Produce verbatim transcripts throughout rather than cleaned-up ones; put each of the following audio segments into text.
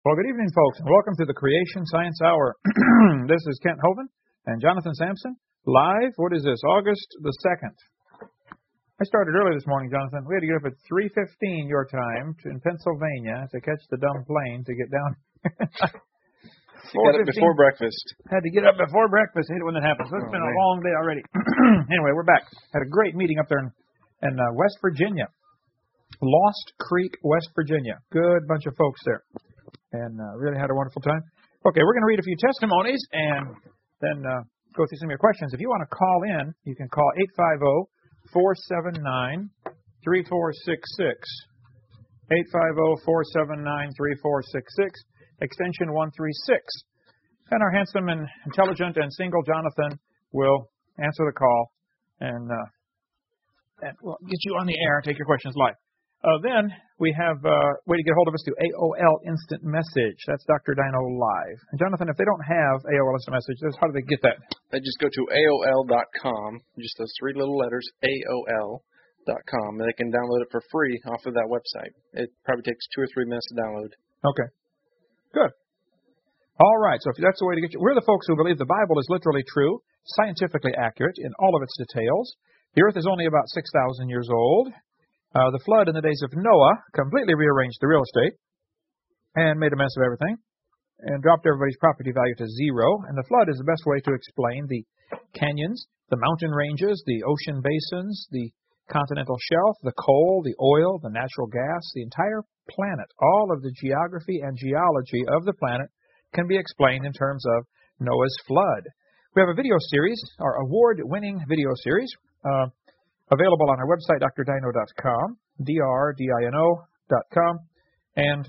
Well, good evening, folks, and welcome to the Creation Science Hour. This is Kent Hovind and Jonathan Sampson, live. What is this, August the second? I started early this morning, Jonathan. We had to get up at three fifteen your time to, in Pennsylvania to catch the dumb plane to get down. Got up before breakfast. Had to get up before breakfast. I hate it when that happens. So it's Oh, been man. a long day already. Anyway, we're back. Had a great meeting up there in, in uh, West Virginia. Lost Creek, West Virginia. Good bunch of folks there. And uh, really had a wonderful time. Okay, we're going to read a few testimonies and then uh, go through some of your questions. If you want to call in, you can call eight five zero, four seven nine, three four six six. eight five zero, four seven nine, three four six six, extension one three six. And our handsome and intelligent and single Jonathan will answer the call and, uh, and we'll get you on the air and take your questions live. Uh, then we have a uh, way to get hold of us through A O L Instant Message. That's Doctor Dino Live. And Jonathan, if they don't have A O L Instant Message, how do they get that? They just go to A O L dot com, just those three little letters, A O L dot com, and they can download it for free off of that website. It probably takes two or three minutes to download. Okay. Good. All right, so if that's the way to get you. We're the folks who believe the Bible is literally true, scientifically accurate in all of its details. The earth is only about six thousand years old. Uh, the flood in the days of Noah completely rearranged the real estate and made a mess of everything and dropped everybody's property value to zero. And the flood is the best way to explain the canyons, the mountain ranges, the ocean basins, the continental shelf, the coal, the oil, the natural gas, the entire planet. All of the geography and geology of the planet can be explained in terms of Noah's flood. We have a video series, our award-winning video series, uh, available on our website, D R dino dot com, D R D I N O dot com, and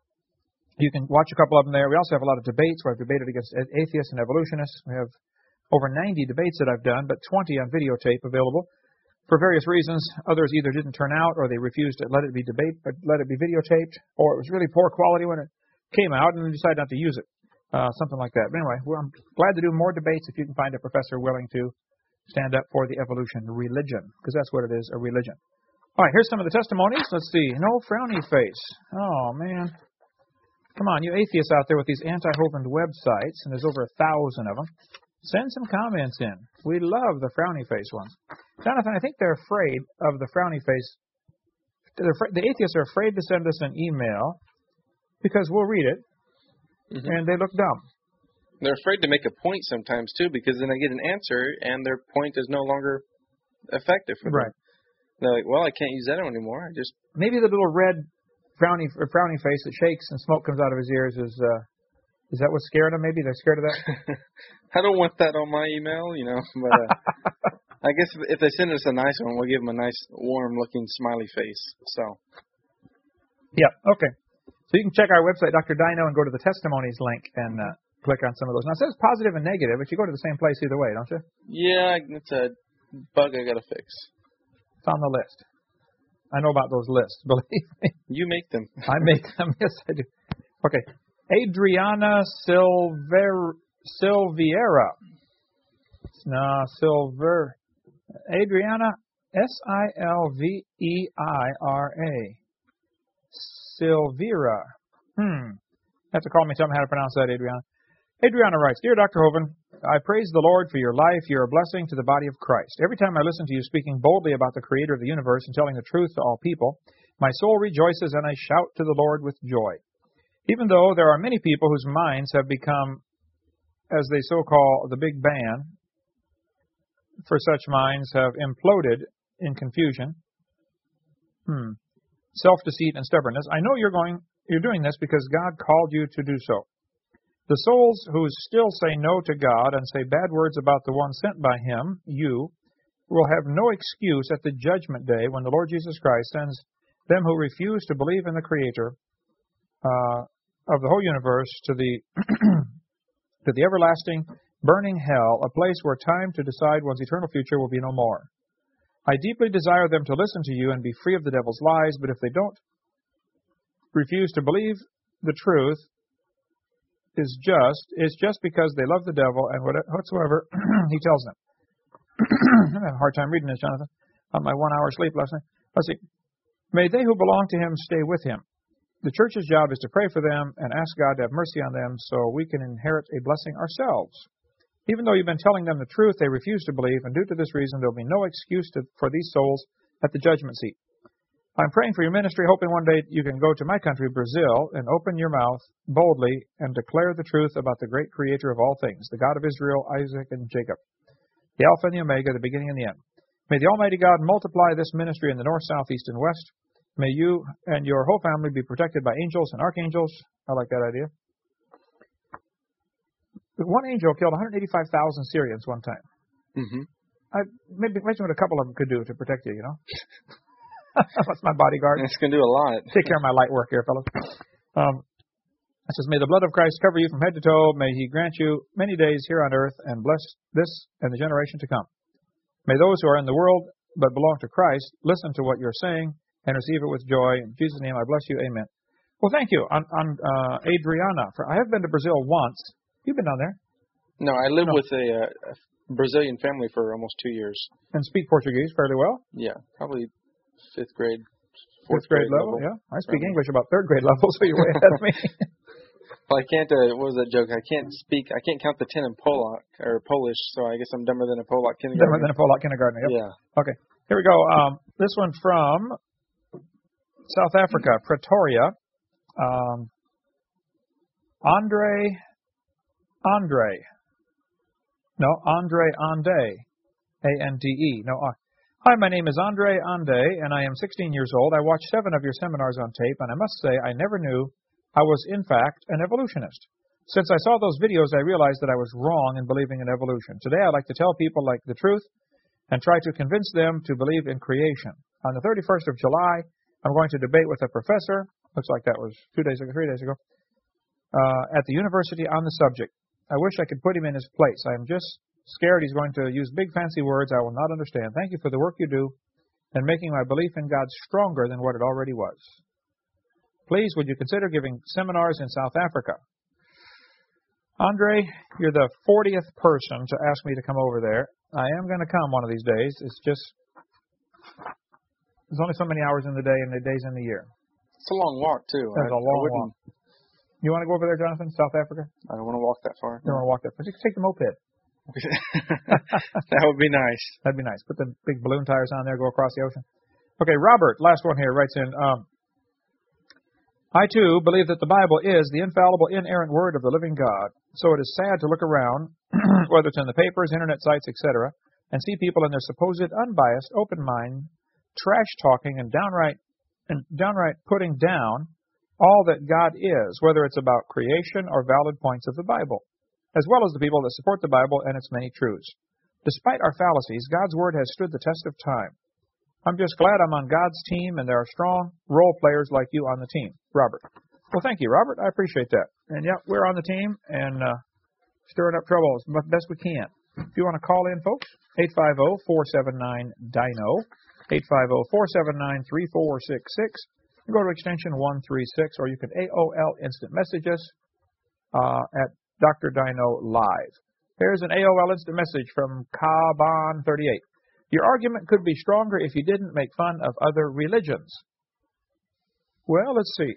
you can watch a couple of them there. We also have a lot of debates where I've debated against atheists and evolutionists. We have over ninety debates that I've done, but twenty on videotape available. For various reasons, others either didn't turn out or they refused to let it be debate, but let it be videotaped, or it was really poor quality when it came out and they decided not to use it. Uh, something like that. But anyway, well, I'm glad to do more debates if you can find a professor willing to stand up for the evolution religion, because that's what it is, a religion. All right, here's some of the testimonies. Let's see. No frowny face. Oh, man. Come on, you atheists out there with these anti-Hovind websites, and there's over a thousand of them. Send some comments in. We love the frowny face ones. Jonathan, I think they're afraid of the frowny face. They're afraid, the atheists are afraid to send us an email because we'll read it, mm-hmm. and they look dumb. They're afraid to make a point sometimes, too, because then they get an answer, and their point is no longer effective for them. Right. They're like, well, I can't use that anymore. I just Maybe the little red frowny frowny face that shakes and smoke comes out of his ears is uh, is that what's scaring them? Maybe they're scared of that? I don't want that on my email, you know. But uh, I guess if they send us a nice one, we'll give them a nice, warm-looking smiley face. So. Yeah, okay. So you can check our website, Doctor Dino, and go to the testimonies link and uh, click on some of those. Now, it says positive and negative, but you go to the same place either way, don't you? Yeah, it's a bug I got to fix. It's on the list. I know about those lists, believe me. You make them. I make them, yes, I do. Okay. Adriana Silver, Silviera. No, Silver. Adriana, S I L V E I R A. Silvera. Hmm. You have to call me, tell me how to pronounce that, Adriana. Adriana writes, Dear Doctor Hovind, I praise the Lord for your life. You're a blessing to the body of Christ. Every time I listen to you speaking boldly about the Creator of the universe and telling the truth to all people, my soul rejoices and I shout to the Lord with joy. Even though there are many people whose minds have become, as they so call, the Big Bang, for such minds have imploded in confusion, hmm, self-deceit and stubbornness, I know you're going, you're doing this because God called you to do so. The souls who still say no to God and say bad words about the one sent by Him, you, will have no excuse at the judgment day when the Lord Jesus Christ sends them who refuse to believe in the Creator uh, of the whole universe to the to the everlasting burning hell, a place where time to decide one's eternal future will be no more. I deeply desire them to listen to you and be free of the devil's lies, but if they don't refuse to believe the truth, is just is just because they love the devil and whatsoever he tells them. I'm having a hard time reading this, Jonathan, on my one hour sleep last night. Let's see. May they who belong to him stay with him. The church's job is to pray for them and ask God to have mercy on them so we can inherit a blessing ourselves. Even though you've been telling them the truth, they refuse to believe, and due to this reason, there will be no excuse to, for these souls at the judgment seat. I'm praying for your ministry, hoping one day you can go to my country, Brazil, and open your mouth boldly and declare the truth about the great Creator of all things, the God of Israel, Isaac, and Jacob, the Alpha and the Omega, the beginning and the end. May the Almighty God multiply this ministry in the north, south, east, and west. May you and your whole family be protected by angels and archangels. I like that idea. One angel killed one hundred eighty-five thousand Syrians one time. Mm-hmm. I maybe imagine what a couple of them could do to protect you, you know. That's my bodyguard. It's going to do a lot. Take care of my light work here, fellas. Um, it says, may the blood of Christ cover you from head to toe. May he grant you many days here on earth and bless this and the generation to come. May those who are in the world but belong to Christ listen to what you're saying and receive it with joy. In Jesus' name, I bless you. Amen. Well, thank you. On, on uh, Adriana, for, I have been to Brazil once. You've been down there? No, I live No. with a, uh, a Brazilian family for almost two years. And speak Portuguese fairly well? Yeah, probably fifth grade, fourth fourth grade, grade level. level. Yeah, I speak Probably. English about third grade level, so you're way ahead of me. Well, I can't. Uh, what was that joke? I can't speak. I can't count the ten in Polak or Polish, so I guess I'm dumber than a Polak Dumber kindergartner. than a Polak kindergartner. Yep. Yeah. Okay, here we go. Um, this one from South Africa, Pretoria. Um, Andre, Andre. No, Andre Ande, A N D E. No, uh, hi, my name is Andre Ande, and I am sixteen years old. I watched seven of your seminars on tape, and I must say I never knew I was, in fact, an evolutionist. Since I saw those videos, I realized that I was wrong in believing in evolution. Today, I'd like to tell people like the truth and try to convince them to believe in creation. On the thirty-first of July, I'm going to debate with a professor, looks like that was two days ago, three days ago, uh, at the university on the subject. I wish I could put him in his place. I am just scared he's going to use big fancy words I will not understand. Thank you for the work you do and making my belief in God stronger than what it already was. Please, would you consider giving seminars in South Africa? Andre, you're the fortieth person to ask me to come over there. I am going to come one of these days. It's just, there's only so many hours in the day and the days in the year. It's a long walk too. That's I, a long I wouldn't, walk. You want to go over there, Jonathan, South Africa? I don't want to walk that far. You don't want to walk that far. You can take the moped. That would be nice. That'd be nice. Put the big balloon tires on there, go across the ocean. Okay, Robert, last one here, writes in, um, I, too, believe that the Bible is the infallible, inerrant word of the living God. So it is sad to look around, whether it's in the papers, internet sites, et cetera, and see people in their supposed unbiased, open mind, trash-talking, and downright and downright putting down all that God is, whether it's about creation or valid points of the Bible, as well as the people that support the Bible and its many truths. Despite our fallacies, God's Word has stood the test of time. I'm just glad I'm on God's team, and there are strong role players like you on the team. Robert. Well, thank you, Robert. I appreciate that. And, yeah, we're on the team and uh, stirring up trouble as best we can. If you want to call in, folks, eight five zero, four seven nine, D I N O, eight five zero, four seven nine, three four six six. Go to extension one three six, or you can A O L instant message us uh, at Doctor Dino Live. Here's an A O L instant message from Kaban thirty-eight. Your argument could be stronger if you didn't make fun of other religions. Well, let's see.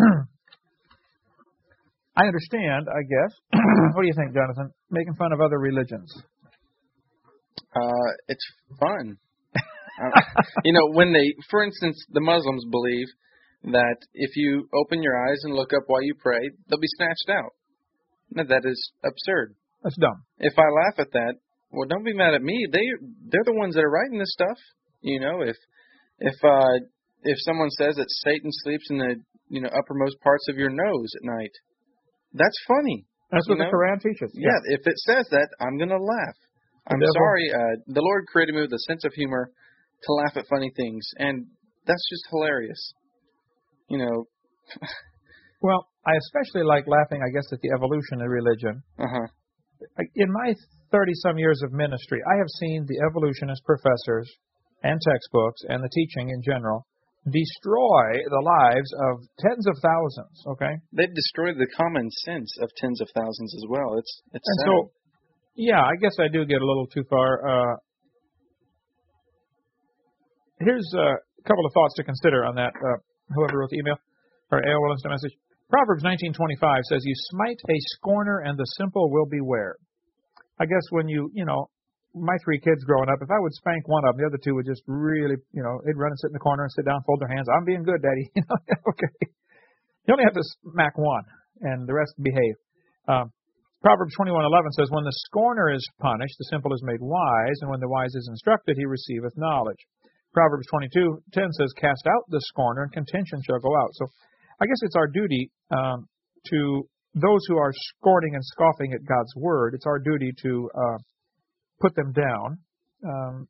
I understand, I guess. What do you think, Jonathan? Making fun of other religions. Uh, it's fun. uh, you know, when they, for instance, the Muslims believe that if you open your eyes and look up while you pray, they'll be snatched out. Now, that is absurd. That's dumb. If I laugh at that, well, don't be mad at me. They they're the ones that are writing this stuff. You know, if if uh, if someone says that Satan sleeps in the you know uppermost parts of your nose at night, that's funny. That's what you the know? Quran teaches. Yeah. yeah, if it says that, I'm gonna laugh. The I'm devil. sorry. Uh, the Lord created me with a sense of humor to laugh at funny things, and that's just hilarious. You know. Well, I especially like laughing, I guess, at the evolution of religion. Uh-huh. In my thirty-some years of ministry, I have seen the evolutionist professors and textbooks and the teaching in general destroy the lives of tens of thousands, okay? They've destroyed the common sense of tens of thousands as well. It's it's And sad. so, yeah, I guess I do get a little too far. Uh, here's a couple of thoughts to consider on that, uh, whoever wrote the email. or A O L Instant Message. Proverbs nineteen twenty-five says, "You smite a scorner, and the simple will beware." I guess when you, you know, my three kids growing up, if I would spank one of them, the other two would just really, you know, they'd run and sit in the corner and sit down, fold their hands. "I'm being good, Daddy." You know, okay. You only have to smack one, and the rest behave. Um, Proverbs twenty-one eleven says, "When the scorner is punished, the simple is made wise, and when the wise is instructed, he receiveth knowledge." Proverbs twenty-two ten says, "Cast out the scorner, and contention shall go out." So I guess it's our duty um, to those who are scorning and scoffing at God's word, it's our duty to uh, put them down um,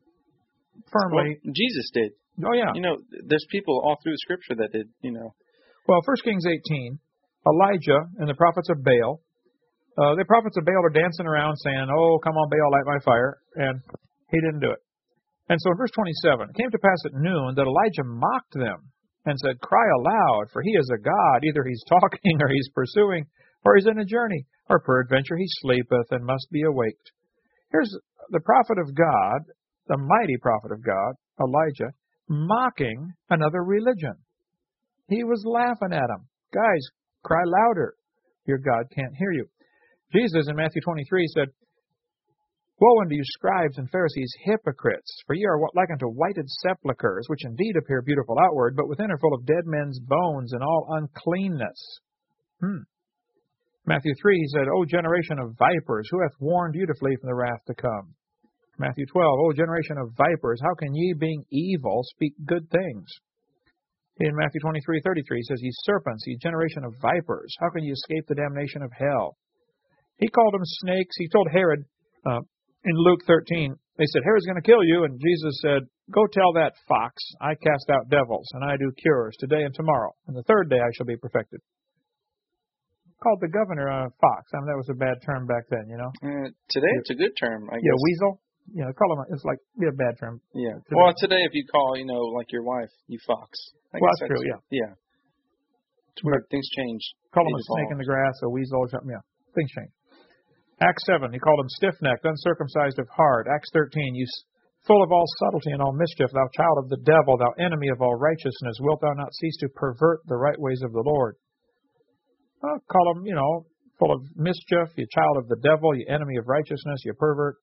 firmly. Well, Jesus did. Oh, yeah. You know, there's people all through Scripture that did, you know. Well, First Kings eighteen, Elijah and the prophets of Baal, uh, the prophets of Baal are dancing around saying, "Oh, come on, Baal, light my fire," and he didn't do it. And so in verse twenty-seven, "It came to pass at noon that Elijah mocked them and said, 'Cry aloud, for he is a god. Either he's talking, or he's pursuing, or he's in a journey, or peradventure he sleepeth and must be awaked.'" Here's the prophet of God, the mighty prophet of God, Elijah, mocking another religion. He was laughing at them. "Guys, cry louder. Your God can't hear you." Jesus in Matthew twenty-three said, "Woe unto you, scribes and Pharisees, hypocrites! For ye are like unto whited sepulchres, which indeed appear beautiful outward, but within are full of dead men's bones and all uncleanness." Hmm. Matthew three, he said, "O generation of vipers, who hath warned you to flee from the wrath to come?" Matthew twelve, "O generation of vipers, how can ye, being evil, speak good things?" In Matthew twenty-three thirty-three, he says, "Ye serpents, ye generation of vipers, how can ye escape the damnation of hell?" He called them snakes. He told Herod, uh, in Luke thirteen, they said, "Herod's going to kill you." And Jesus said, "Go tell that fox, I cast out devils, and I do cures today and tomorrow. And the third day I shall be perfected." Called the governor a fox. I mean, that was a bad term back then, you know. Uh, today it's a good term, I guess. Yeah, weasel. You know, call him, a, it's like, be a bad term. Yeah. Today. Well, today if you call, you know, like your wife, you fox. I Well, guess that's true, yeah. Yeah. It's weird. Things change. Call him They a snake in evolve. the grass, a weasel, or something. Yeah, things change. Acts seven, he called him stiff-necked, uncircumcised of heart. Acts thirteen, you full of all subtlety and all mischief, thou child of the devil, thou enemy of all righteousness, wilt thou not cease to pervert the right ways of the Lord? Well, call him, you know, full of mischief, you child of the devil, you enemy of righteousness, you pervert.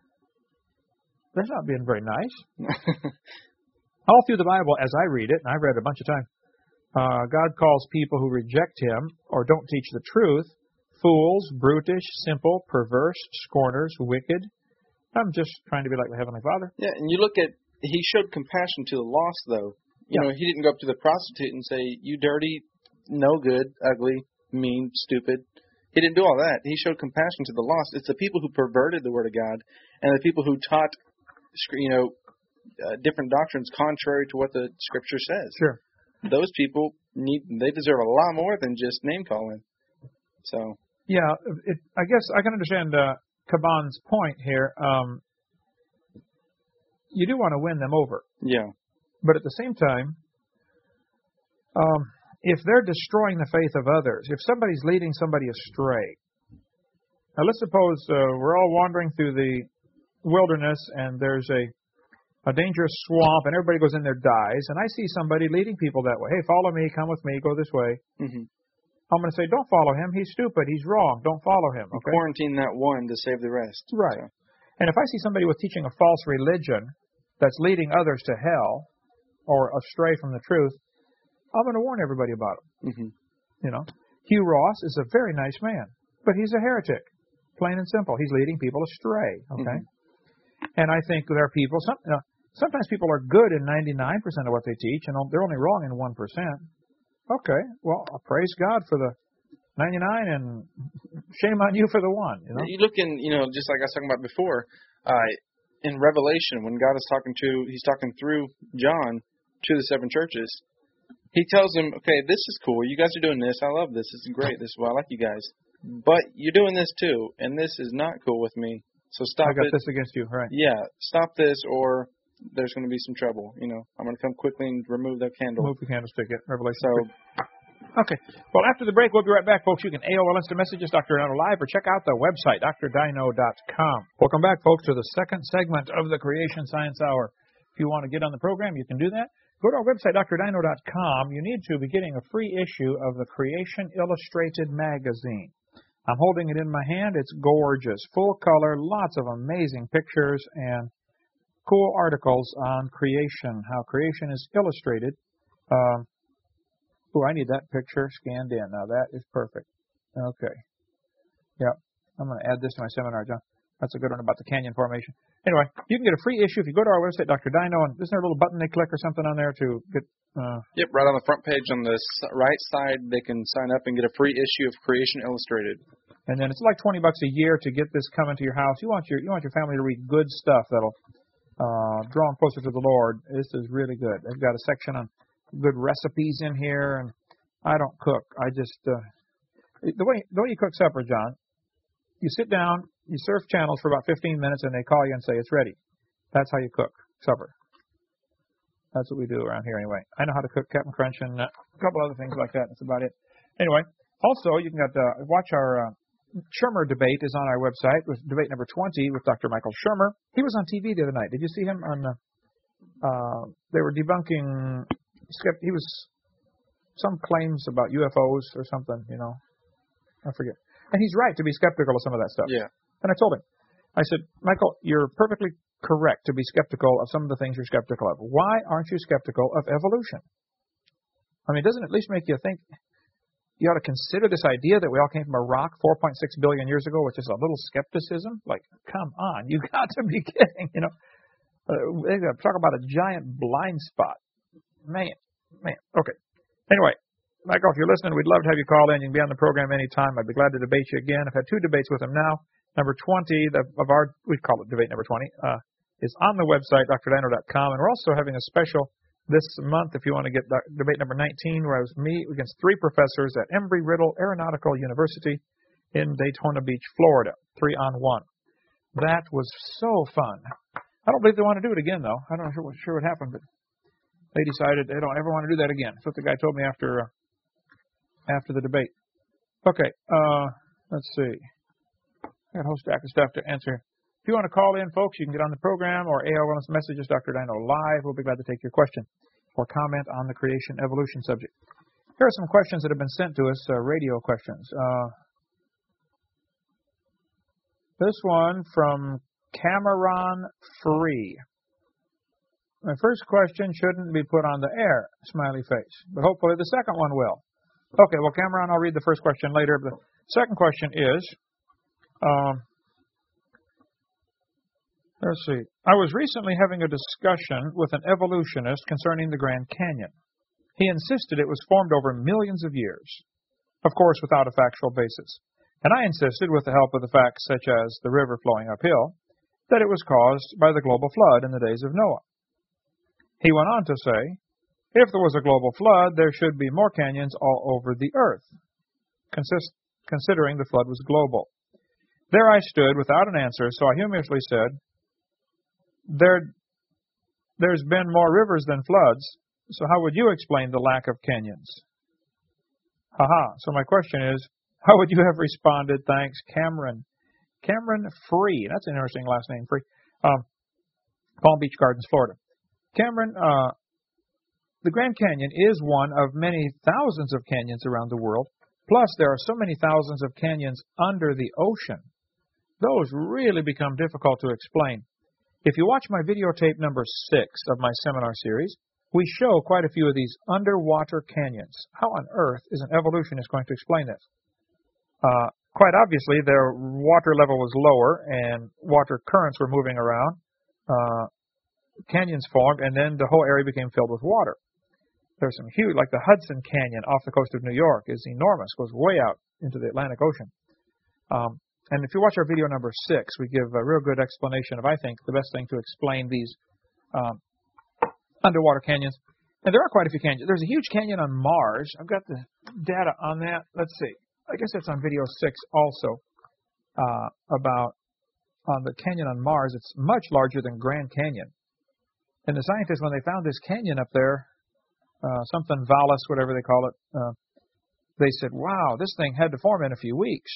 That's not being very nice. All through the Bible, as I read it, and I've read it a bunch of times, uh, God calls people who reject Him or don't teach the truth fools, brutish, simple, perverse, scorners, wicked. I'm just trying to be like the Heavenly Father. Yeah, and you look at, he showed compassion to the lost, though. You Yeah. know, he didn't go up to the prostitute and say, "You dirty, no good, ugly, mean, stupid." He didn't do all that. He showed compassion to the lost. It's the people who perverted the Word of God and the people who taught, you know, uh, different doctrines contrary to what the Scripture says. Sure. Those people need, they deserve a lot more than just name calling. So. Yeah, it, I guess I can understand uh, Kaban's point here. Um, you do want to win them over. Yeah. But at the same time, um, if they're destroying the faith of others, if somebody's leading somebody astray, now let's suppose uh, we're all wandering through the wilderness and there's a, a dangerous swamp and everybody goes in there, dies, and I see somebody leading people that way. Hey, follow me, come with me, go this way. Mm-hmm. I'm going to say, don't follow him. He's stupid. He's wrong. Don't follow him. Okay? Quarantine that one to save the rest. Right. So. And if I see somebody with teaching a false religion that's leading others to hell or astray from the truth, I'm going to warn everybody about him. Mm-hmm. You know, Hugh Ross is a very nice man, but he's a heretic, plain and simple. He's leading people astray. Okay. Mm-hmm. And I think there are people. Some, uh, sometimes people are good in ninety-nine percent of what they teach, and they're only wrong in one percent. Okay, well, praise God for the ninety-nine, and shame on you for the one. You know, you look in, you know, just like I was talking about before, uh, in Revelation, when God is talking to, He's talking through John to the seven churches. He tells them, okay, this is cool. You guys are doing this. I love this. This is great. This is why I like you guys. But you're doing this too, and this is not cool with me. So stop it. I got this against you, right? Yeah, stop this, or there's going to be some trouble. You know, I'm going to come quickly and remove that candle. Remove the candlestick at Revelation. So, okay. Well, after the break, we'll be right back, folks. You can A O L Instant Messages, Doctor Dino Live, or check out the website, D R Dino dot com. Welcome back, folks, to the second segment of the Creation Science Hour. If you want to get on the program, you can do that. Go to our website, D R Dino dot com. You need to be getting a free issue of the Creation Illustrated magazine. I'm holding it in my hand. It's gorgeous, full color, lots of amazing pictures and cool articles on creation, how creation is illustrated. Um, oh, I need that picture scanned in. Now that is perfect. Okay. Yep. I'm going to add this to my seminar, John. That's a good one about the canyon formation. Anyway, you can get a free issue if you go to our website, Doctor Dino, and isn't there a little button they click or something on there to get... Uh, yep, right on the front page on the right side, they can sign up and get a free issue of Creation Illustrated. And then it's like twenty bucks a year to get this coming to your house. You want your you want your family to read good stuff that'll uh, draw them closer to the Lord. This is really good. They've got a section on good recipes in here, and I don't cook. I just... Uh, the way the way you cook supper, John, you sit down, you surf channels for about fifteen minutes, and they call you and say, it's ready. That's how you cook supper. That's what we do around here anyway. I know how to cook Captain Crunch and a couple other things like that. That's about it. Anyway, also, you can get, uh, watch our uh, Shermer debate is on our website with debate number twenty with Doctor Michael Shermer. He was on T V the other night. Did you see him on uh, uh, they were debunking, he was some claims about U F Os or something, you know. I forget. And he's right to be skeptical of some of that stuff. Yeah. And I told him, I said, Michael, you're perfectly correct to be skeptical of some of the things you're skeptical of. Why aren't you skeptical of evolution? I mean, doesn't it at least make you think you ought to consider this idea that we all came from a rock four point six billion years ago, which is a little skepticism? Like, come on, you got to be kidding, you know. Uh, they talk about a giant blind spot. Man, man. Okay. Anyway. Michael, if you're listening, we'd love to have you call in. You can be on the program anytime. I'd be glad to debate you again. I've had two debates with him now. Number twenty the, of our, we call it debate number twenty, uh, is on the website, D R Dino dot com. And we're also having a special this month if you want to get debate number nineteen, where I was me against three professors at Embry-Riddle Aeronautical University in Daytona Beach, Florida. Three on one. That was so fun. I don't believe they want to do it again, though. I'm not sure, sure what happened, but they decided they don't ever want to do that again. That's what the guy told me after... Uh, after the debate. Okay, uh, let's see. I got a whole stack of stuff to answer. If you want to call in, folks, you can get on the program or A O L messages, Doctor Dino Live. We'll be glad to take your question or comment on the creation evolution subject. Here are some questions that have been sent to us, uh, radio questions. Uh, this one from Cameron Free. My first question shouldn't be put on the air, smiley face, but hopefully the second one will. Okay, well, Cameron, I'll read the first question later. But the second question is, um, let's see. I was recently having a discussion with an evolutionist concerning the Grand Canyon. He insisted it was formed over millions of years, of course, without a factual basis. And I insisted, with the help of the facts such as the river flowing uphill, that it was caused by the global flood in the days of Noah. He went on to say, if there was a global flood, there should be more canyons all over the earth, consist, considering the flood was global. There I stood without an answer, so I humorously said, there, there's been more rivers than floods, so how would you explain the lack of canyons? Haha, so my question is, how would you have responded? Thanks, Cameron. Cameron Free, that's an interesting last name, Free. Um, Palm Beach Gardens, Florida. Cameron, uh, the Grand Canyon is one of many thousands of canyons around the world. Plus, there are so many thousands of canyons under the ocean. Those really become difficult to explain. If you watch my videotape number six of my seminar series, we show quite a few of these underwater canyons. How on earth is an evolutionist going to explain this? Uh, quite obviously, their water level was lower and water currents were moving around. Uh, canyons formed, and then the whole area became filled with water. There's some huge, like the Hudson Canyon off the coast of New York is enormous, goes way out into the Atlantic Ocean. Um, and if you watch our video number six, we give a real good explanation of, I think, the best thing to explain these um, underwater canyons. And there are quite a few canyons. There's a huge canyon on Mars. I've got the data on that. Let's see. I guess that's on video six also, uh, about on the canyon on Mars. It's much larger than Grand Canyon. And the scientists, when they found this canyon up there, Uh, something Vallis, whatever they call it, uh, they said, wow, this thing had to form in a few weeks.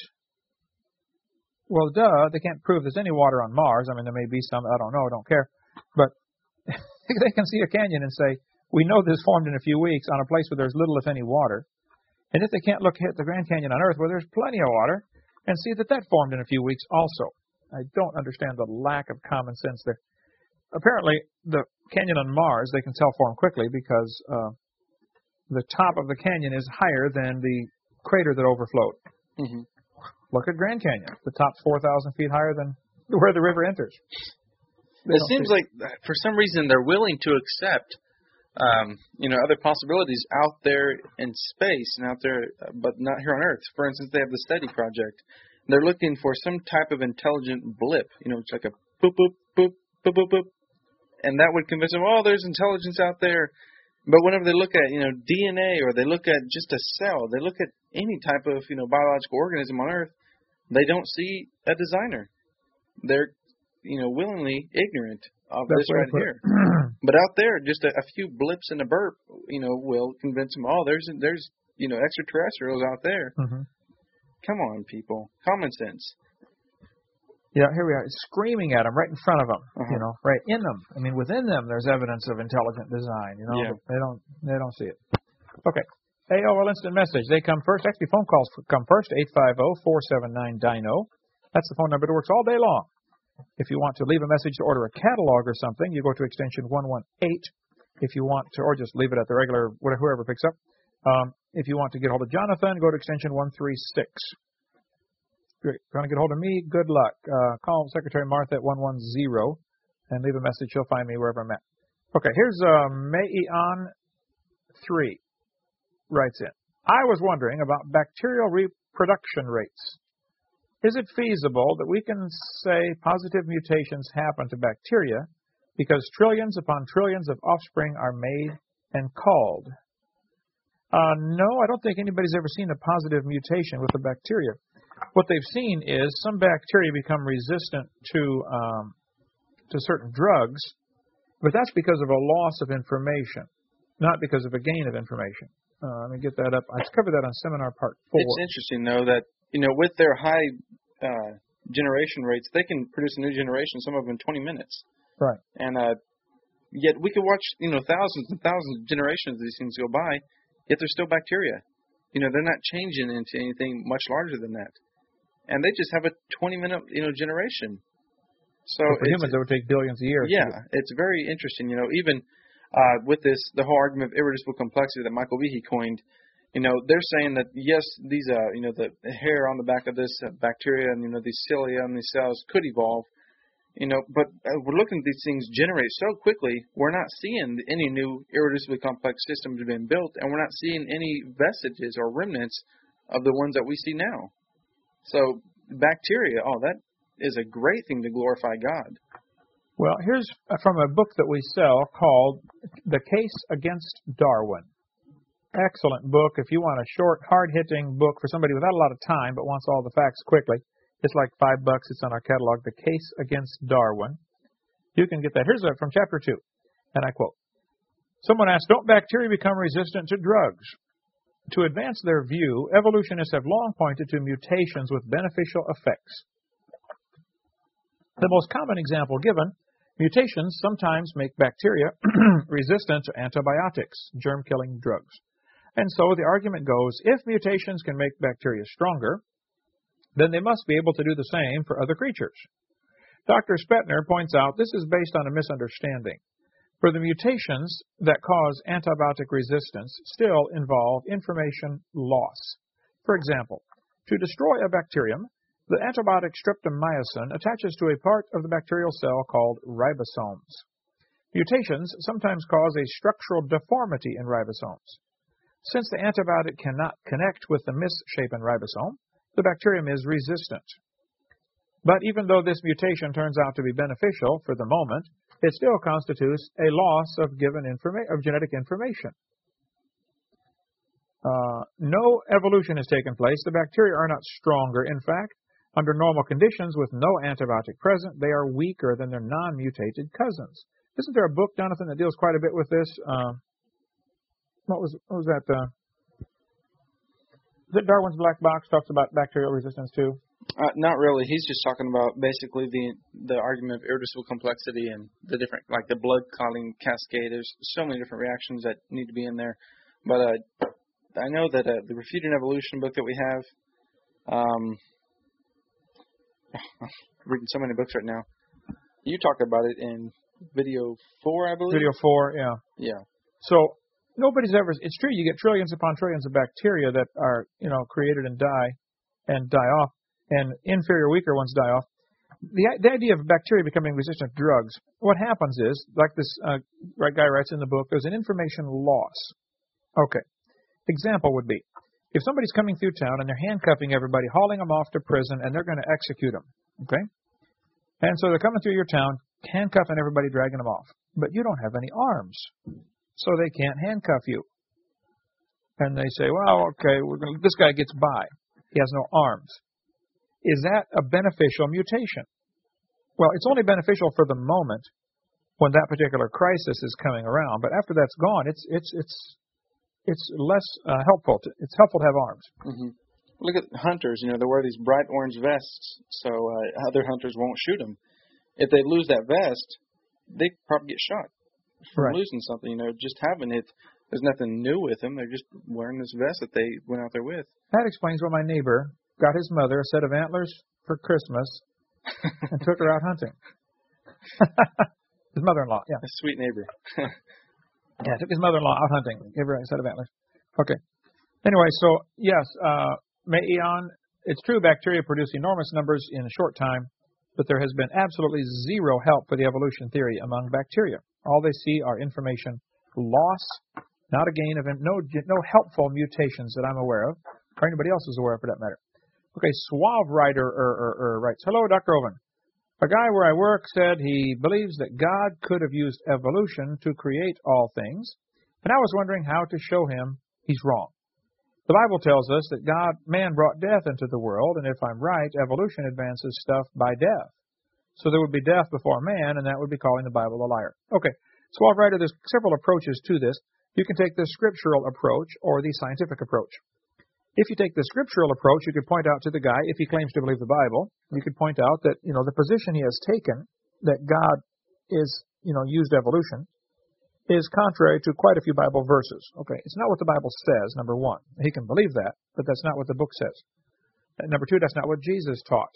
Well, duh, they can't prove there's any water on Mars. I mean, there may be some, I don't know, I don't care. But they can see a canyon and say, We know this formed in a few weeks on a place where there's little, if any, water. And if they can't look at the Grand Canyon on Earth where there's plenty of water and see that that formed in a few weeks also. I don't understand the lack of common sense there. Apparently, the canyon on Mars, they can tell form quickly because uh, the top of the canyon is higher than the crater that overflowed. Mm-hmm. Look at Grand Canyon. The top's four thousand feet higher than where the river enters. They it seems like, for some reason, they're willing to accept, um, you know, other possibilities out there in space and out there, uh, but not here on Earth. For instance, they have the SETI project. They're looking for some type of intelligent blip. You know, it's like a boop, boop, boop, boop, boop, boop. And that would convince them, oh, there's intelligence out there. But whenever they look at, you know, D N A or they look at just a cell, they look at any type of, you know, biological organism on Earth, they don't see a designer. They're, you know, willingly ignorant of That's this right here. But out there, just a, a few blips in a burp, you know, will convince them, oh, there's, there's you know, extraterrestrials out there. Mm-hmm. Come on, people. Common sense. Yeah, here we are, screaming at them right in front of them, Uh-huh. you know, right in them. I mean, within them, there's evidence of intelligent design, you know, Yeah. but they don't, they don't see it. Okay. A O L Instant Message. They come first. Actually, phone calls come first, eight five zero, four seven nine, D I N O. That's the phone number that works all day long. If you want to leave a message to order a catalog or something, you go to extension one one eight. If you want to, or just leave it at the regular, whoever picks up. Um, if you want to get hold of Jonathan, go to extension one three six. Great. Trying to get hold of me? Good luck. Uh, call Secretary Martha at one one zero and leave a message. She'll find me wherever I'm at. Okay, here's uh, Mayon three. Writes in. I was wondering about bacterial reproduction rates. Is it feasible that we can say positive mutations happen to bacteria because trillions upon trillions of offspring are made and called? Uh, no, I don't think anybody's ever seen a positive mutation with a bacteria. What they've seen is some bacteria become resistant to um, to certain drugs, but that's because of a loss of information, not because of a gain of information. Uh, let me get that up. I covered that on seminar part four. It's interesting, though, that, you know, with their high uh, generation rates, they can produce a new generation, some of them in twenty minutes. Right. And uh, yet we could watch, you know, thousands and thousands of generations of these things go by, yet they're still bacteria. You know, they're not changing into anything much larger than that. And they just have a twenty-minute, you know, generation. So for humans, it would take billions of years. Yeah, it's very interesting. You know, even uh, with this, the whole argument of irreducible complexity that Michael Behe coined, you know, they're saying that, yes, these, uh, you know, the hair on the back of this uh, bacteria and, you know, these cilia and these cells could evolve, you know, but uh, we're looking at these things generate so quickly, we're not seeing any new irreducibly complex systems being built, and we're not seeing any vestiges or remnants of the ones that we see now. So bacteria, oh, that is a great thing to glorify God. Well, here's from a book that we sell called The Case Against Darwin. Excellent book. If you want a short, hard-hitting book for somebody without a lot of time but wants all the facts quickly, it's like five bucks. It's on our catalog, The Case Against Darwin. You can get that. Here's a, from chapter two, and I quote, someone asked, don't bacteria become resistant to drugs? To advance their view, evolutionists have long pointed to mutations with beneficial effects. The most common example given, mutations sometimes make bacteria resistant to antibiotics, germ-killing drugs. And so the argument goes, if mutations can make bacteria stronger, then they must be able to do the same for other creatures. Doctor Spetner points out this is based on a misunderstanding. For the mutations that cause antibiotic resistance still involve information loss. For example, to destroy a bacterium, the antibiotic streptomycin attaches to a part of the bacterial cell called ribosomes. Mutations sometimes cause a structural deformity in ribosomes. Since the antibiotic cannot connect with the misshapen ribosome, the bacterium is resistant. But even though this mutation turns out to be beneficial for the moment, it still constitutes a loss of given informa- of genetic information. Uh, no evolution has taken place. The bacteria are not stronger. In fact, under normal conditions with no antibiotic present, they are weaker than their non-mutated cousins. Isn't there a book, Jonathan, that deals quite a bit with this? Uh, what was what was that? Uh, is it Darwin's Black Box talks about bacterial resistance too? Uh, not really. He's just talking about basically the the argument of irreducible complexity and the different, like the blood clotting cascade. There's so many different reactions that need to be in there. But uh, I know that uh, the Refuting Evolution book that we have, um, I'm reading so many books right now. You talked about it in video four, I believe. Video four, yeah. Yeah. So nobody's ever. It's true. You get trillions upon trillions of bacteria that are, you know, created and die, and die off. And inferior, weaker ones die off. The, the idea of bacteria becoming resistant to drugs, what happens is, like this uh, right guy writes in the book, there's an information loss. Okay. Example would be, if somebody's coming through town and they're handcuffing everybody, hauling them off to prison, and they're going to execute them. Okay? And so they're coming through your town, handcuffing everybody, dragging them off. But you don't have any arms, so they can't handcuff you. And they say, well, okay, we're gonna, this guy gets by. He has no arms. Is that a beneficial mutation? Well, it's only beneficial for the moment when that particular crisis is coming around. But after that's gone, it's it's it's it's less uh, helpful. To, it's helpful to have arms. Mm-hmm. Look at hunters. You know, they wear these bright orange vests so uh, other hunters won't shoot them. If they lose that vest, they probably get shot from Right. losing something. You know, just having it. There's nothing new with them. They're just wearing this vest that they went out there with. That explains why my neighbor got his mother a set of antlers for Christmas and took her out hunting. His mother-in-law, yeah. A sweet neighbor. Yeah, took his mother-in-law out hunting, gave her a set of antlers. Okay. Anyway, so, yes, uh, Mayon, it's true bacteria produce enormous numbers in a short time, but there has been absolutely zero help for the evolution theory among bacteria. All they see are information loss, not a gain of, no, no helpful mutations that I'm aware of, or anybody else is aware of for that matter. Okay, Suave Writer er, er, er, writes, hello, Doctor Owen. A guy where I work said he believes that God could have used evolution to create all things, and I was wondering how to show him he's wrong. The Bible tells us that God, man brought death into the world, and if I'm right, evolution advances stuff by death. So there would be death before man, and that would be calling the Bible a liar. Okay, Suave Writer, there's several approaches to this. You can take the scriptural approach or the scientific approach. If you take the scriptural approach, you could point out to the guy, if he claims to believe the Bible, you could point out that, you know, the position he has taken, that God is, you know, used evolution, is contrary to quite a few Bible verses. Okay, it's not what the Bible says, number one. He can believe that, but that's not what the book says. And number two, that's not what Jesus taught.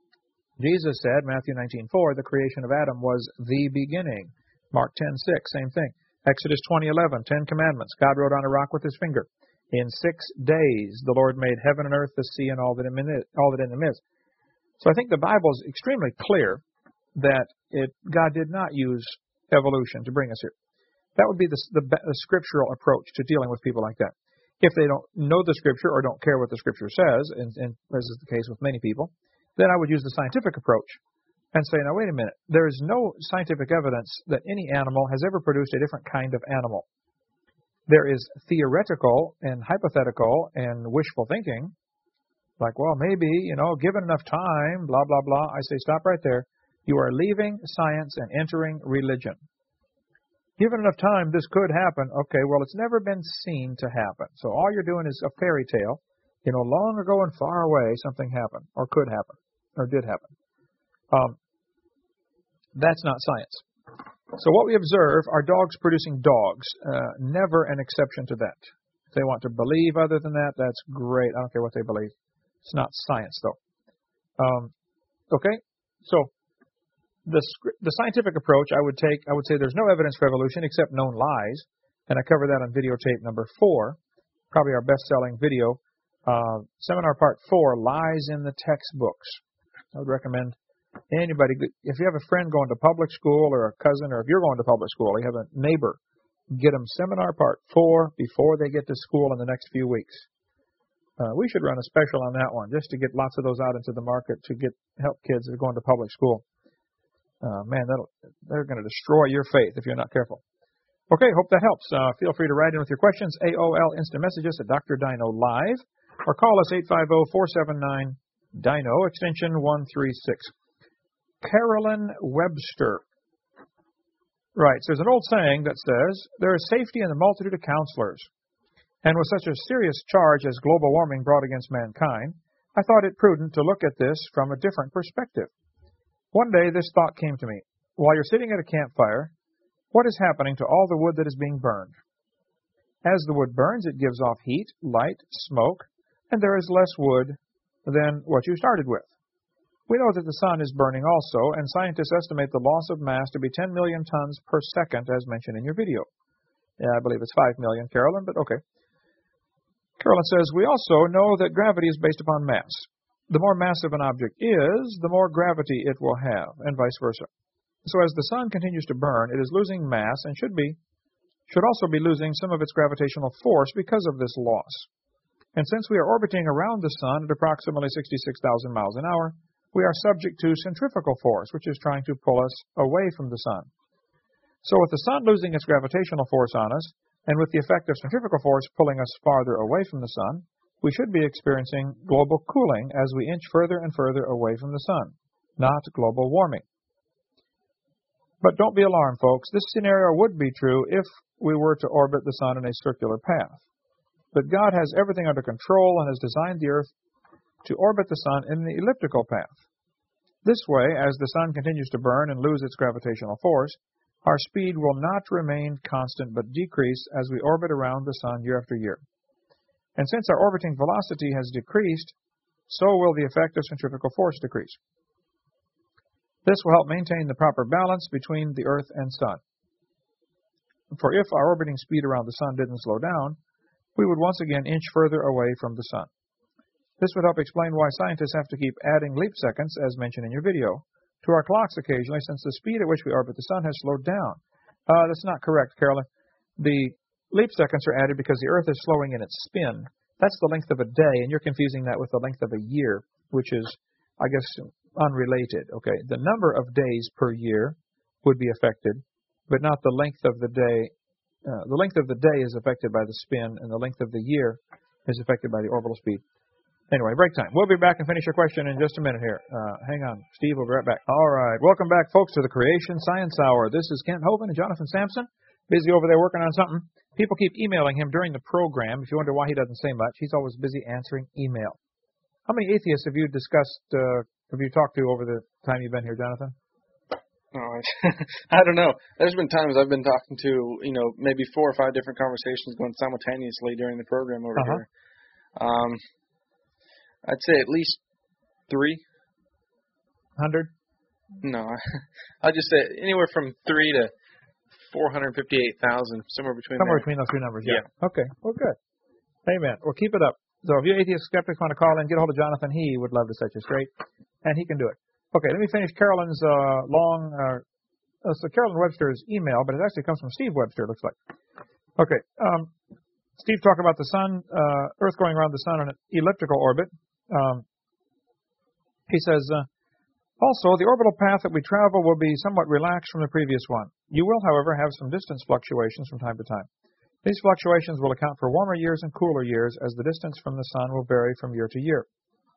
Jesus said, Matthew nineteen four, the creation of Adam was the beginning. Mark ten six, same thing. Exodus twenty eleven, Ten Commandments. God wrote on a rock with his finger. In six days, the Lord made heaven and earth, the sea, and all that in all that in them is. So I think the Bible is extremely clear that it, God did not use evolution to bring us here. That would be the, the, the scriptural approach to dealing with people like that. If they don't know the Scripture or don't care what the Scripture says, and, and as is the case with many people, then I would use the scientific approach and say, now wait a minute, there is no scientific evidence that any animal has ever produced a different kind of animal. There is theoretical and hypothetical and wishful thinking, like, well, maybe, you know, given enough time, blah, blah, blah. I say, stop right there. You are leaving science and entering religion. Given enough time, this could happen. Okay, well, it's never been seen to happen. So all you're doing is a fairy tale. You know, long ago and far away, something happened, or could happen, or did happen. Um, that's not science. So what we observe are dogs producing dogs. Uh, never an exception to that. If they want to believe other than that, that's great. I don't care what they believe. It's not science, though. Um, okay? So the the scientific approach I would take, I would say there's no evidence for evolution except known lies. And I cover that on videotape number four, probably our best-selling video. Uh, seminar part four, Lies in the Textbooks. I would recommend anybody, if you have a friend going to public school or a cousin, or if you're going to public school, you have a neighbor, get them seminar part four before they get to school in the next few weeks. Uh, we should run a special on that one just to get lots of those out into the market to get help kids that are going to public school. Uh, man, that'll, they're going to destroy your faith if you're not careful. Okay, hope that helps. Uh, feel free to write in with your questions, A O L Instant Messages at Doctor Dino Live, or call us eight five zero, four seven nine, D I N O, extension one three six. Carolyn Webster writes, there's an old saying that says, there is safety in the multitude of counselors. And with such a serious charge as global warming brought against mankind, I thought it prudent to look at this from a different perspective. One day this thought came to me. While you're sitting at a campfire, what is happening to all the wood that is being burned? As the wood burns, it gives off heat, light, smoke, and there is less wood than what you started with. We know that the sun is burning also, and scientists estimate the loss of mass to be ten million tons per second, as mentioned in your video. Yeah, I believe it's five million, Carolyn, but okay. Carolyn says, we also know that gravity is based upon mass. The more massive an object is, the more gravity it will have, and vice versa. So as the sun continues to burn, it is losing mass and should be, should also be losing some of its gravitational force because of this loss. And since we are orbiting around the sun at approximately sixty-six thousand miles an hour, we are subject to centrifugal force, which is trying to pull us away from the sun. So with the sun losing its gravitational force on us, and with the effect of centrifugal force pulling us farther away from the sun, we should be experiencing global cooling as we inch further and further away from the sun, not global warming. But don't be alarmed, folks. This scenario would be true if we were to orbit the sun in a circular path. But God has everything under control and has designed the earth to orbit the sun in the elliptical path. This way, as the sun continues to burn and lose its gravitational force, our speed will not remain constant but decrease as we orbit around the sun year after year. And since our orbiting velocity has decreased, so will the effect of centrifugal force decrease. This will help maintain the proper balance between the earth and sun. For if our orbiting speed around the sun didn't slow down, we would once again inch further away from the sun. This would help explain why scientists have to keep adding leap seconds, as mentioned in your video, to our clocks occasionally, since the speed at which we orbit the sun has slowed down. Uh, that's not correct, Carolyn. The leap seconds are added because the earth is slowing in its spin. That's the length of a day, and you're confusing that with the length of a year, which is, I guess, unrelated. Okay, the number of days per year would be affected, but not the length of the day. Uh, the length of the day is affected by the spin, and the length of the year is affected by the orbital speed. Anyway, break time. We'll be back and finish your question in just a minute here. Uh, hang on. Steve, we'll be right back. All right. Welcome back, folks, to the Creation Science Hour. This is Kent Hovind and Jonathan Sampson, busy over there working on something. People keep emailing him during the program. If you wonder why he doesn't say much, he's always busy answering email. How many atheists have you discussed, uh, have you talked to over the time you've been here, Jonathan? Oh, I don't know. There's been times I've been talking to, you know, maybe four or five different conversations going simultaneously during the program over uh-huh. here. Um, I'd say at least three. Hundred? No, I'll just say anywhere from three to four hundred fifty-eight thousand, somewhere between. Somewhere there. between those two numbers. Yeah. yeah. Okay. Well, good. Amen. Well, keep it up. So if you atheist skeptics want to call in, get a hold of Jonathan. He would love to set you straight, and he can do it. Okay. Let me finish Carolyn's uh, long. Uh, uh, so Carolyn Webster's email, but it actually comes from Steve Webster. It looks like. Okay. Um, Steve talked about the sun, uh, Earth going around the sun on an elliptical orbit. Um, he says, uh, also, the orbital path that we travel will be somewhat relaxed from the previous one. You will, however, have some distance fluctuations from time to time. These fluctuations will account for warmer years and cooler years, as the distance from the sun will vary from year to year.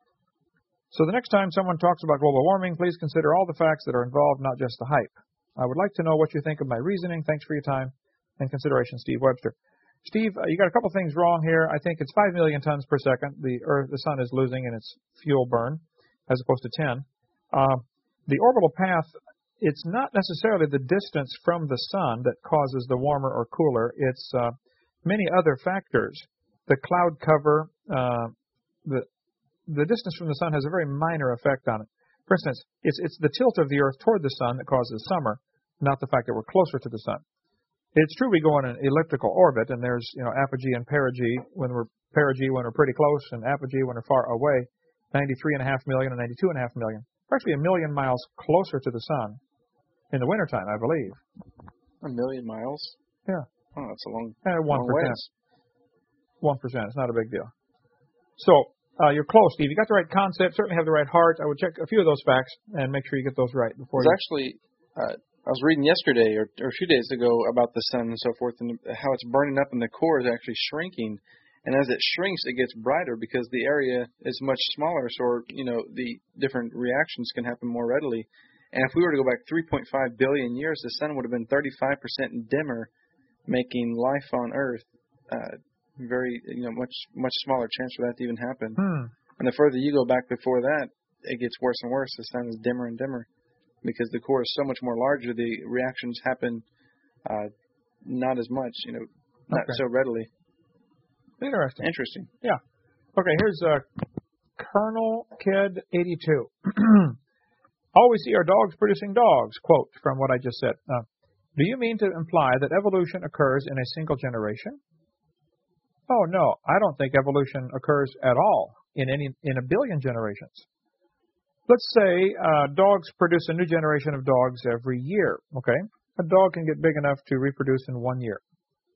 So the next time someone talks about global warming, please consider all the facts that are involved, not just the hype. I would like to know what you think of my reasoning. Thanks for your time and consideration, Steve Webster. Steve, uh, you got a couple things wrong here. I think it's five million tons per second. The Earth, the sun is losing in its fuel burn, as opposed to ten. Uh, the orbital path, it's not necessarily the distance from the sun that causes the warmer or cooler. It's uh, many other factors. The cloud cover, uh, the the distance from the sun has a very minor effect on it. For instance, it's it's the tilt of the Earth toward the sun that causes summer, not the fact that we're closer to the sun. It's true we go in an elliptical orbit, and there's, you know, apogee and perigee when we're perigee when we're pretty close, and apogee when we're far away, ninety-three and a half million and ninety-two and a half million. We're actually a million miles closer to the sun in the wintertime, I believe. A million miles? Yeah. Oh, that's a long, uh, one long percent. ways. one percent. It's not a big deal. So, uh, you're close, Steve. You got the right concept, certainly have the right heart. I would check a few of those facts and make sure you get those right before It's you... actually... Uh, I was reading yesterday or, or a few days ago about the sun and so forth, and how it's burning up and the core is actually shrinking. And as it shrinks, it gets brighter because the area is much smaller, so, you know, the different reactions can happen more readily. And if we were to go back three point five billion years, the sun would have been thirty-five percent dimmer, making life on Earth uh, very, you know, much much smaller chance for that to even happen. Hmm. And the further you go back before that, it gets worse and worse. The sun is dimmer and dimmer because the core is so much more larger. The reactions happen uh, not as much, you know, not okay. so readily. Interesting. Interesting. Yeah. Okay, here's uh, Colonel Kid eighty-two. Always see our dogs producing dogs, quote from what I just said. Uh, do you mean to imply that evolution occurs in a single generation? Oh, no, I don't think evolution occurs at all in any in a billion generations. Let's say uh, dogs produce a new generation of dogs every year, okay? A dog can get big enough to reproduce in one year.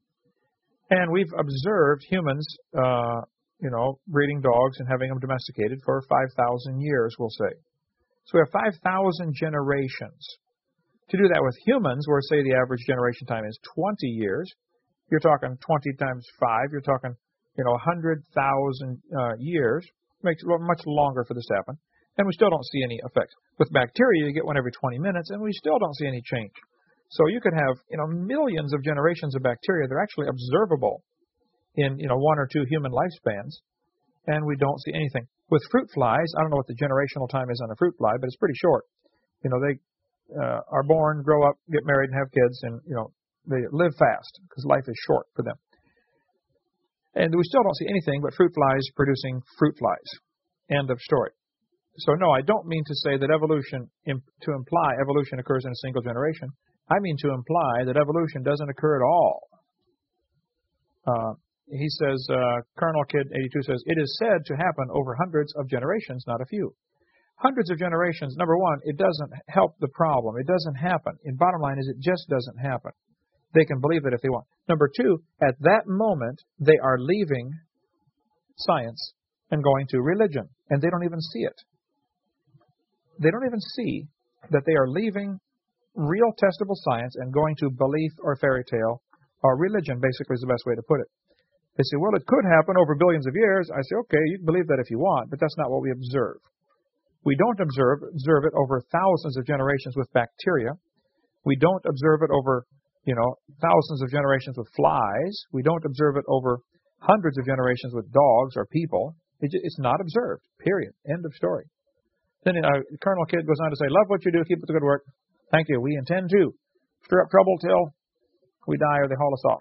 And we've observed humans, uh, you know, breeding dogs and having them domesticated for five thousand years, we'll say. So we have five thousand generations. To do that with humans, where, say, the average generation time is twenty years, you're talking twenty times five, you're talking, you know, one hundred thousand uh, years. Makes it much longer for this to happen. And we still don't see any effects. With bacteria, you get one every twenty minutes, and we still don't see any change. So you could have, you know, millions of generations of bacteria. They're actually observable in, you know, one or two human lifespans, and we don't see anything. With fruit flies, I don't know what the generational time is on a fruit fly, but it's pretty short. You know, they uh, are born, grow up, get married, and have kids, and, you know, they live fast because life is short for them. And we still don't see anything but fruit flies producing fruit flies. End of story. So, no, I don't mean to say that evolution, to imply evolution occurs in a single generation. I mean to imply that evolution doesn't occur at all. Uh, he says, uh, Colonel Kid eighty-two says, it is said to happen over hundreds of generations, not a few. Hundreds of generations, number one, it doesn't help the problem. It doesn't happen. And bottom line is it just doesn't happen. They can believe it if they want. Number two, at that moment, they are leaving science and going to religion, and they don't even see it. They don't even see that they are leaving real testable science and going to belief or fairy tale or religion, basically is the best way to put it. They say, well, it could happen over billions of years. I say, okay, you can believe that if you want, but that's not what we observe. We don't observe, observe it over thousands of generations with bacteria. We don't observe it over, you know, thousands of generations with flies. We don't observe it over hundreds of generations with dogs or people. It, it's not observed, period. End of story. Then uh, Colonel Kidd goes on to say, love what you do, keep up the good work. Thank you. We intend to stir up trouble till we die or they haul us off.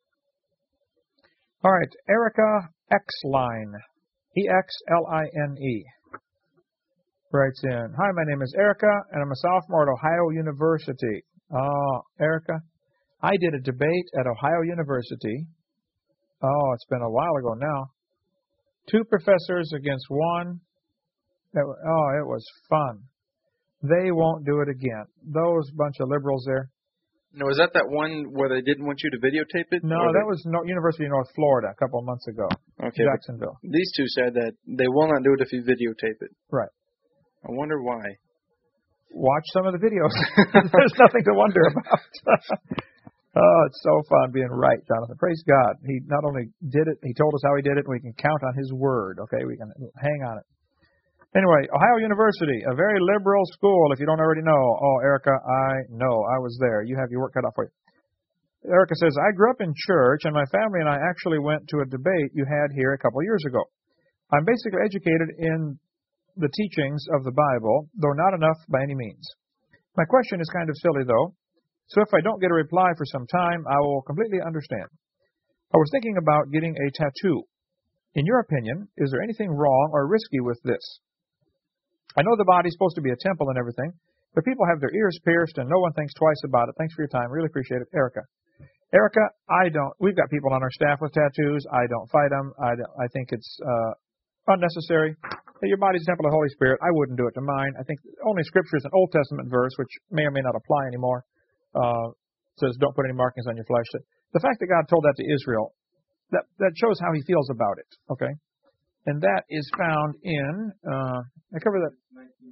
All right, Erica X-Line, E X L I N E, writes in, hi, my name is Erica, and I'm a sophomore at Ohio University. Oh, Erica, I did a debate at Ohio University. Oh, it's been a while ago now. Two professors against one. It, oh, it was fun. They won't do it again. Those bunch of liberals there. No, was that that one where they didn't want you to videotape it? No, that they... was no, University of North Florida a couple of months ago. Okay, Jacksonville. These two said that they will not do it if you videotape it. Right. I wonder why. Watch some of the videos. There's nothing to wonder about. Oh, it's so fun being right, Jonathan. Praise God. He not only did it, he told us how he did it, and we can count on his word. Okay, we can hang on it. Anyway, Ohio University, a very liberal school, if you don't already know. Oh, Erica, I know. I was there. You have your work cut out for you. Erica says, I grew up in church, and my family and I actually went to a debate you had here a couple of years ago. I'm basically educated in the teachings of the Bible, though not enough by any means. My question is kind of silly, though, so if I don't get a reply for some time, I will completely understand. I was thinking about getting a tattoo. In your opinion, is there anything wrong or risky with this? I know the body's supposed to be a temple and everything, but people have their ears pierced and no one thinks twice about it. Thanks for your time. Really appreciate it. Erica. Erica, I don't, we've got people on our staff with tattoos. I don't fight them. I, don't, I think it's uh, unnecessary. Your body's a temple of the Holy Spirit. I wouldn't do it to mine. I think only Scripture is an Old Testament verse, which may or may not apply anymore. Uh, says don't put any markings on your flesh. The fact that God told that to Israel, that, that shows how he feels about it. Okay? And that is found in, uh, I cover that,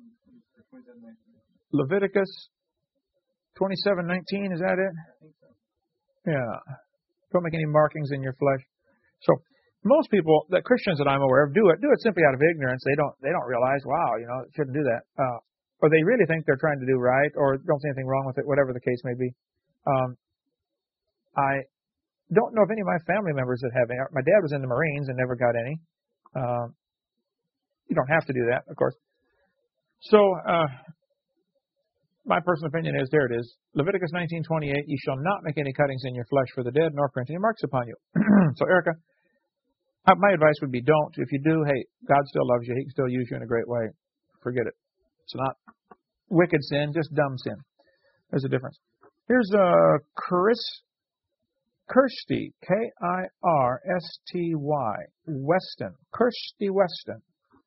Leviticus twenty-seven nineteen, is that it? Yeah. Don't make any markings in your flesh. So most people, that Christians that I'm aware of, do it, do it simply out of ignorance. They don't, they don't realize, wow, you know, shouldn't do that. Uh, or they really think they're trying to do right, or don't see anything wrong with it, whatever the case may be. Um, I don't know of any of my family members that have any. My dad was in the Marines and never got any. Uh, You don't have to do that, of course. So, uh, my personal opinion is, there it is. Leviticus nineteen twenty-eight, you shall not make any cuttings in your flesh for the dead, nor print any marks upon you. So, Erica, my advice would be don't. If you do, hey, God still loves you. He can still use you in a great way. Forget it. It's not wicked sin, just dumb sin. There's a difference. Here's uh, Chris Kirsty, K I R S T Y, Weston. Kirsty Weston.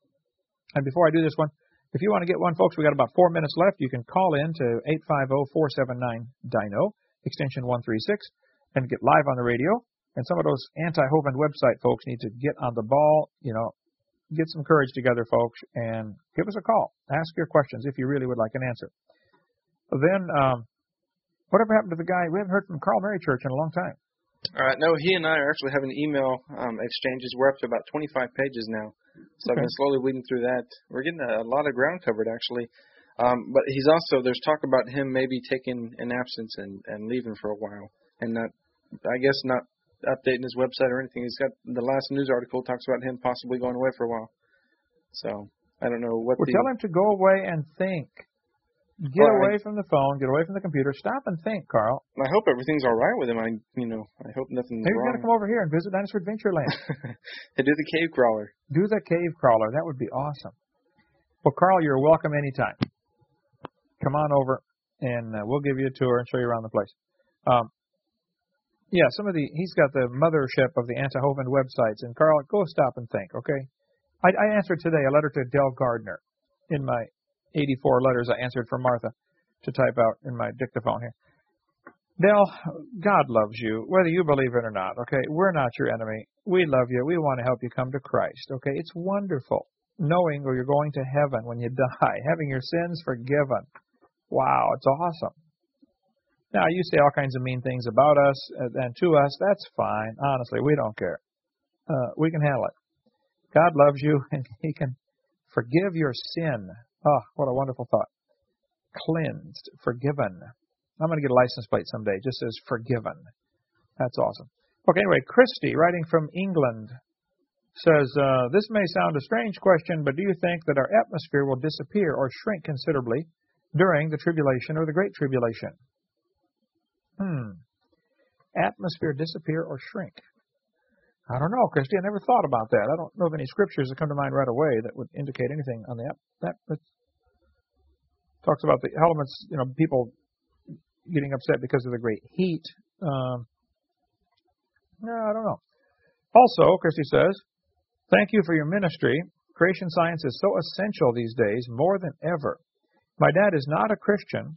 And before I do this one, if you want to get one, folks, we got about four minutes left. You can call in to eight five zero, four seven nine, D I N O, extension one three six, and get live on the radio. And some of those anti-Hovind website folks need to get on the ball, you know, get some courage together, folks, and give us a call. Ask your questions if you really would like an answer. Then, um, whatever happened to the guy? We haven't heard from Carl Mary Church in a long time. Uh, no, he and I are actually having email um, exchanges. We're up to about twenty-five pages now. So okay. I've been slowly weeding through that. We're getting a, a lot of ground covered, actually. Um, but he's also, there's talk about him maybe taking an absence and, and leaving for a while. And not, I guess not updating his website or anything. He's got, the last news article talks about him possibly going away for a while. So, I don't know what well, the... tell him to go away and think. Get well, away I, from the phone. Get away from the computer. Stop and think, Carl. I hope everything's all right with him. I, you know, I hope nothing's Maybe wrong. Maybe he's got to come over here and visit Dinosaur Adventureland. And do the cave crawler. Do the cave crawler. That would be awesome. Well, Carl, you're welcome anytime. Come on over, and uh, we'll give you a tour and show you around the place. Um, yeah, some of the he's got the mothership of the anti-Hovind websites. And Carl, go stop and think. Okay. I, I answered today a letter to Del Gardner in my eighty-four letters I answered for Martha to type out in my dictaphone here. Del, God loves you, whether you believe it or not, okay? We're not your enemy. We love you. We want to help you come to Christ, okay? It's wonderful knowing you're going to heaven when you die, having your sins forgiven. Wow, it's awesome. Now, you say all kinds of mean things about us and to us. That's fine. Honestly, we don't care. Uh, we can handle it. God loves you, and He can forgive your sin. Oh, what a wonderful thought. Cleansed, forgiven. I'm going to get a license plate someday. It just says forgiven. That's awesome. Okay, anyway, Christy, writing from England, says, uh, this may sound a strange question, but do you think that our atmosphere will disappear or shrink considerably during the tribulation or the Great Tribulation? Hmm. Atmosphere disappear or shrink? I don't know, Christy. I never thought about that. I don't know of any scriptures that come to mind right away that would indicate anything on that. That, that talks about the elements, you know, people getting upset because of the great heat. Um, no, I don't know. Also, Christy says, thank you for your ministry. Creation science is so essential these days, more than ever. My dad is not a Christian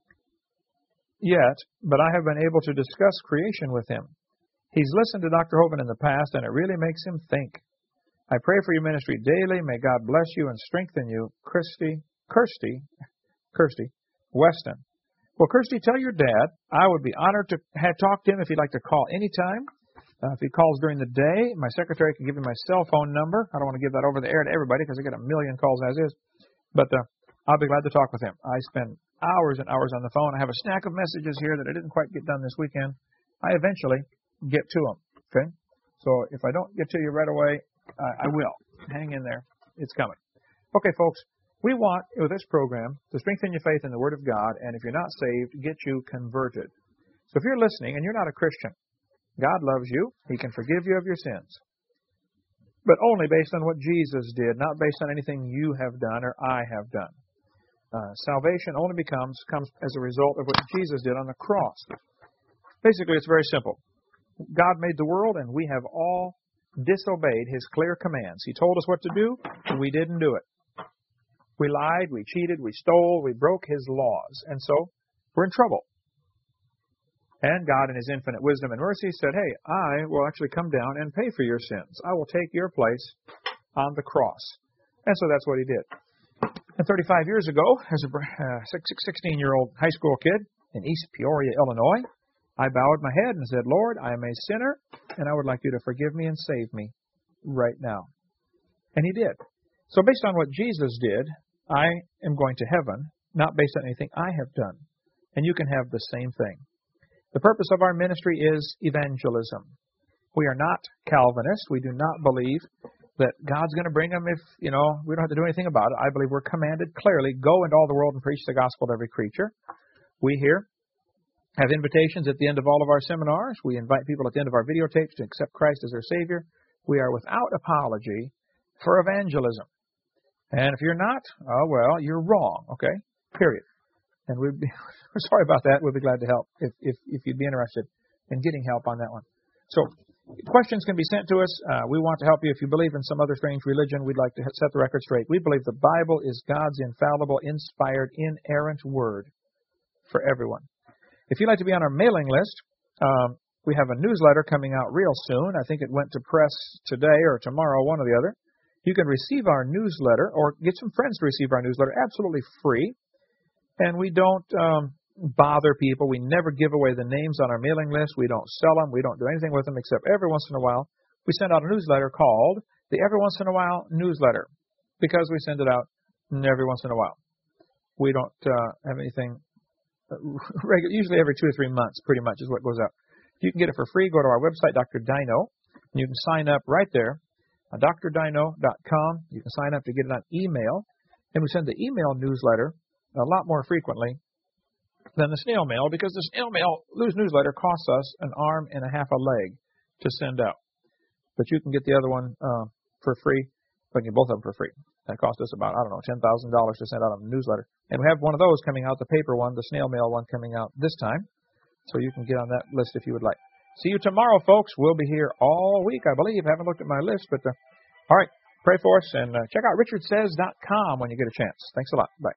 yet, but I have been able to discuss creation with him. He's listened to Doctor Hovind in the past, and it really makes him think. I pray for your ministry daily. May God bless you and strengthen you. Kirsty, Kirsty, Kirsty, Weston. Well, Kirsty, tell your dad I would be honored to have talked to him if he'd like to call anytime. Uh, if he calls during the day, my secretary can give him my cell phone number. I don't want to give that over the air to everybody because I get a million calls as is. But uh, I'll be glad to talk with him. I spend hours and hours on the phone. I have a stack of messages here that I didn't quite get done this weekend. I eventually get to them. Okay? So if I don't get to you right away, uh, I will. Hang in there. It's coming. Okay, folks. We want, with this program, to strengthen your faith in the Word of God, and if you're not saved, get you converted. So if you're listening and you're not a Christian, God loves you. He can forgive you of your sins. But only based on what Jesus did, not based on anything you have done or I have done. Uh, salvation only becomes comes as a result of what Jesus did on the cross. Basically, it's very simple. God made the world, and we have all disobeyed His clear commands. He told us what to do, and we didn't do it. We lied, we cheated, we stole, we broke His laws, and so we're in trouble. And God, in His infinite wisdom and mercy, said, hey, I will actually come down and pay for your sins. I will take your place on the cross. And so that's what He did. And thirty-five years ago, as a sixteen-year-old high school kid in East Peoria, Illinois, I bowed my head and said, Lord, I am a sinner, and I would like you to forgive me and save me right now. And He did. So based on what Jesus did, I am going to heaven, not based on anything I have done. And you can have the same thing. The purpose of our ministry is evangelism. We are not Calvinists. We do not believe that God's going to bring them if, you know, we don't have to do anything about it. I believe we're commanded clearly, go into all the world and preach the gospel to every creature. We here have invitations at the end of all of our seminars. We invite people at the end of our videotapes to accept Christ as their Savior. We are without apology for evangelism. And if you're not, oh, well, you're wrong, okay? Period. And we'd be we're sorry about that. We'd be glad to help if, if, if you'd be interested in getting help on that one. So questions can be sent to us. Uh, we want to help you. If you believe in some other strange religion, we'd like to set the record straight. We believe the Bible is God's infallible, inspired, inerrant word for everyone. If you'd like to be on our mailing list, um, we have a newsletter coming out real soon. I think it went to press today or tomorrow, one or the other. You can receive our newsletter or get some friends to receive our newsletter absolutely free. And we don't um, bother people. We never give away the names on our mailing list. We don't sell them. We don't do anything with them except every once in a while we send out a newsletter called the Every Once in a While newsletter because we send it out every once in a while. We don't uh, have anything regular, usually every two or three months pretty much is what goes out. You can get it for free. Go to our website, Doctor Dino, and you can sign up right there on D R dino dot com. You can sign up to get it on email. And we send the email newsletter a lot more frequently than the snail mail because the snail mail newsletter costs us an arm and a half a leg to send out. But you can get the other one uh, for free. We can get both of them for free. That cost us about, I don't know, ten thousand dollars to send out a newsletter. And we have one of those coming out, the paper one, the snail mail one coming out this time. So you can get on that list if you would like. See you tomorrow, folks. We'll be here all week, I believe. I haven't looked at my list, but uh, all right. Pray for us and uh, check out richard says dot com when you get a chance. Thanks a lot. Bye.